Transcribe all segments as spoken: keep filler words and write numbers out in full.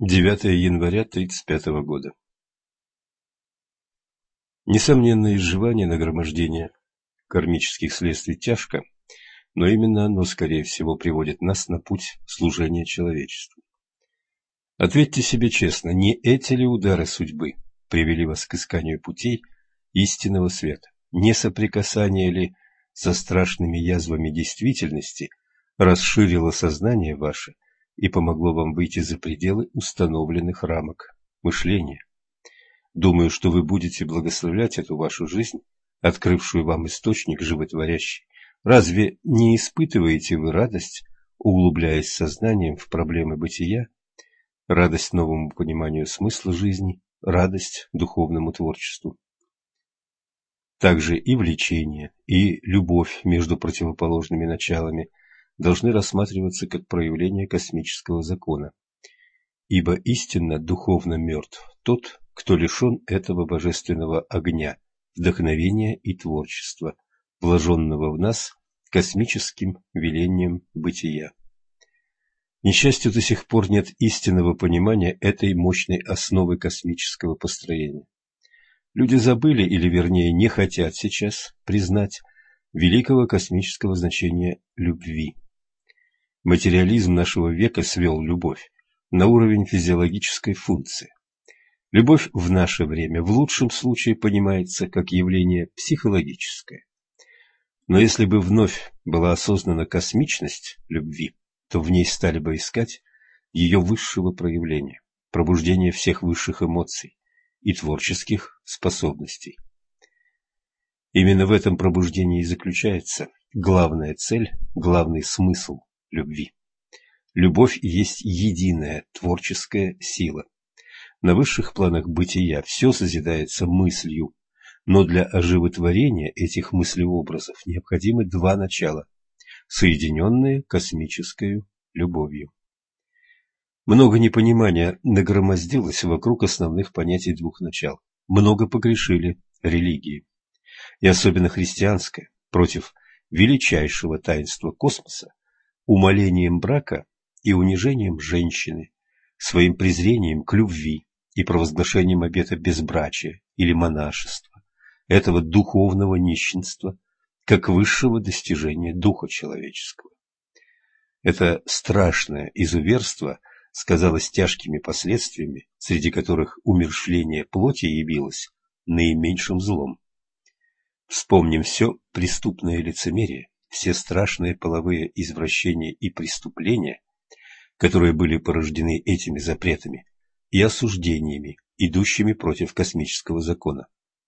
девятое января тридцать пятого года. Несомненно, изживание нагромождения кармических следствий тяжко, но именно оно, скорее всего, приводит нас на путь служения человечеству. Ответьте себе честно, не эти ли удары судьбы привели вас к исканию путей истинного света? Не соприкасание ли со страшными язвами действительности расширило сознание ваше и помогло вам выйти за пределы установленных рамок мышления? Думаю, что вы будете благословлять эту вашу жизнь, открывшую вам источник животворящий. Разве не испытываете вы радость, углубляясь сознанием в проблемы бытия, радость новому пониманию смысла жизни, радость духовному творчеству? Также и влечение, и любовь между противоположными началами должны рассматриваться как проявление космического закона. Ибо истинно духовно мертв тот, кто лишен этого божественного огня, вдохновения и творчества, вложенного в нас космическим велением бытия. К несчастью, до сих пор нет истинного понимания этой мощной основы космического построения. Люди забыли, или вернее не хотят сейчас признать великого космического значения любви. Материализм нашего века свел любовь на уровень физиологической функции. Любовь в наше время в лучшем случае понимается как явление психологическое. Но если бы вновь была осознана космичность любви, то в ней стали бы искать ее высшего проявления, пробуждения всех высших эмоций и творческих способностей. Именно в этом пробуждении и заключается главная цель, главный смысл любви. Любовь есть единая творческая сила. На высших планах бытия все созидается мыслью, но для оживотворения этих мыслеобразов необходимы два начала, соединенные космической любовью. Много непонимания нагромоздилось вокруг основных понятий двух начал. Много погрешили религии, и особенно христианская, против величайшего таинства космоса, умалением брака и унижением женщины, своим презрением к любви и провозглашением обета безбрачия или монашества, этого духовного нищенства, как высшего достижения духа человеческого. Это страшное изуверство сказалось тяжкими последствиями, среди которых умерщвление плоти явилось наименьшим злом. Вспомним все преступное лицемерие, все страшные половые извращения и преступления, которые были порождены этими запретами и осуждениями, идущими против космического закона.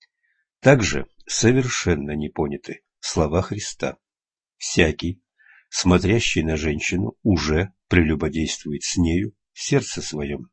Также совершенно не поняты слова Христа: «Всякий, смотрящий на женщину, уже прелюбодействует с нею в сердце своем».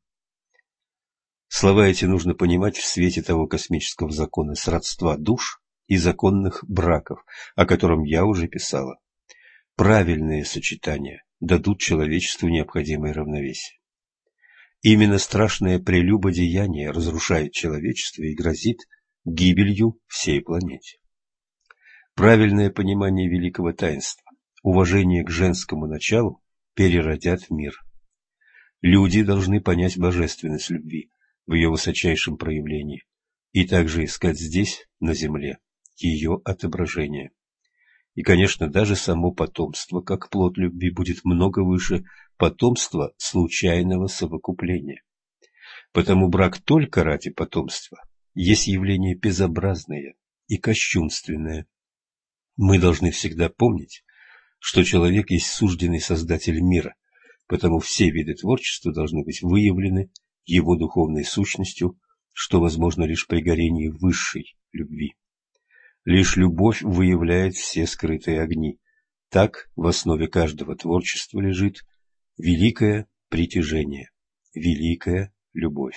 Слова эти нужно понимать в свете того космического закона сродства душ и законных браков, о котором я уже писала. Правильные сочетания дадут человечеству необходимое равновесие. Именно страшное прелюбодеяние разрушает человечество и грозит гибелью всей планете. Правильное понимание великого таинства, уважение к женскому началу переродят мир. Люди должны понять божественность любви в ее высочайшем проявлении и также искать здесь, на земле, ее отображение. И, конечно, даже само потомство, как плод любви, будет много выше потомства случайного совокупления. Потому брак только ради потомства есть явление безобразное и кощунственное. Мы должны всегда помнить, что человек есть сужденный создатель мира, потому все виды творчества должны быть выявлены его духовной сущностью, что возможно лишь при горении высшей любви. Лишь любовь выявляет все скрытые огни. Так в основе каждого творчества лежит великое притяжение, великая любовь.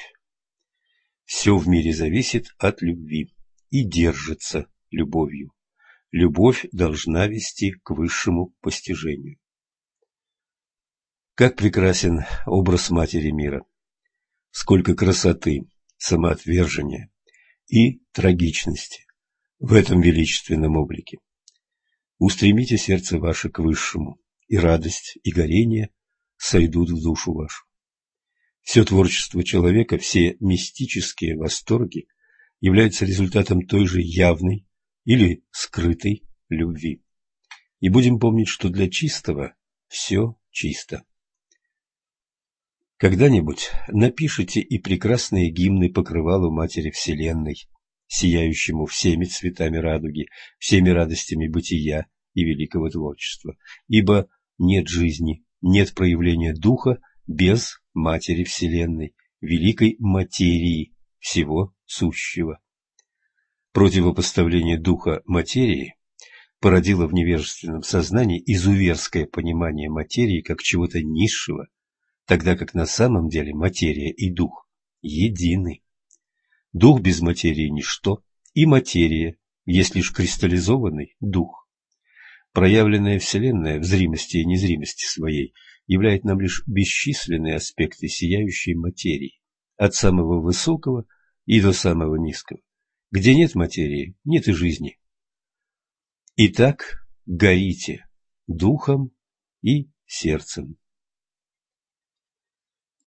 Все в мире зависит от любви и держится любовью. Любовь должна вести к высшему постижению. Как прекрасен образ Матери мира! Сколько красоты, самоотвержения и трагичности в этом величественном облике. Устремите сердце ваше к высшему, и радость, и горение сойдут в душу вашу. Все творчество человека, все мистические восторги являются результатом той же явной или скрытой любви. И будем помнить, что для чистого все чисто. Когда-нибудь напишите и прекрасные гимны покрывалу Матери Вселенной, сияющему всеми цветами радуги, всеми радостями бытия и великого творчества, ибо нет жизни, нет проявления духа без Матери Вселенной, великой материи всего сущего. Противопоставление духа материи породило в невежественном сознании изуверское понимание материи как чего-то низшего, тогда как на самом деле материя и дух едины. Дух без материи – ничто, и материя есть лишь кристаллизованный дух. Проявленная Вселенная в зримости и незримости своей являет нам лишь бесчисленные аспекты сияющей материи, от самого высокого и до самого низкого. Где нет материи, нет и жизни. Итак, горите духом и сердцем.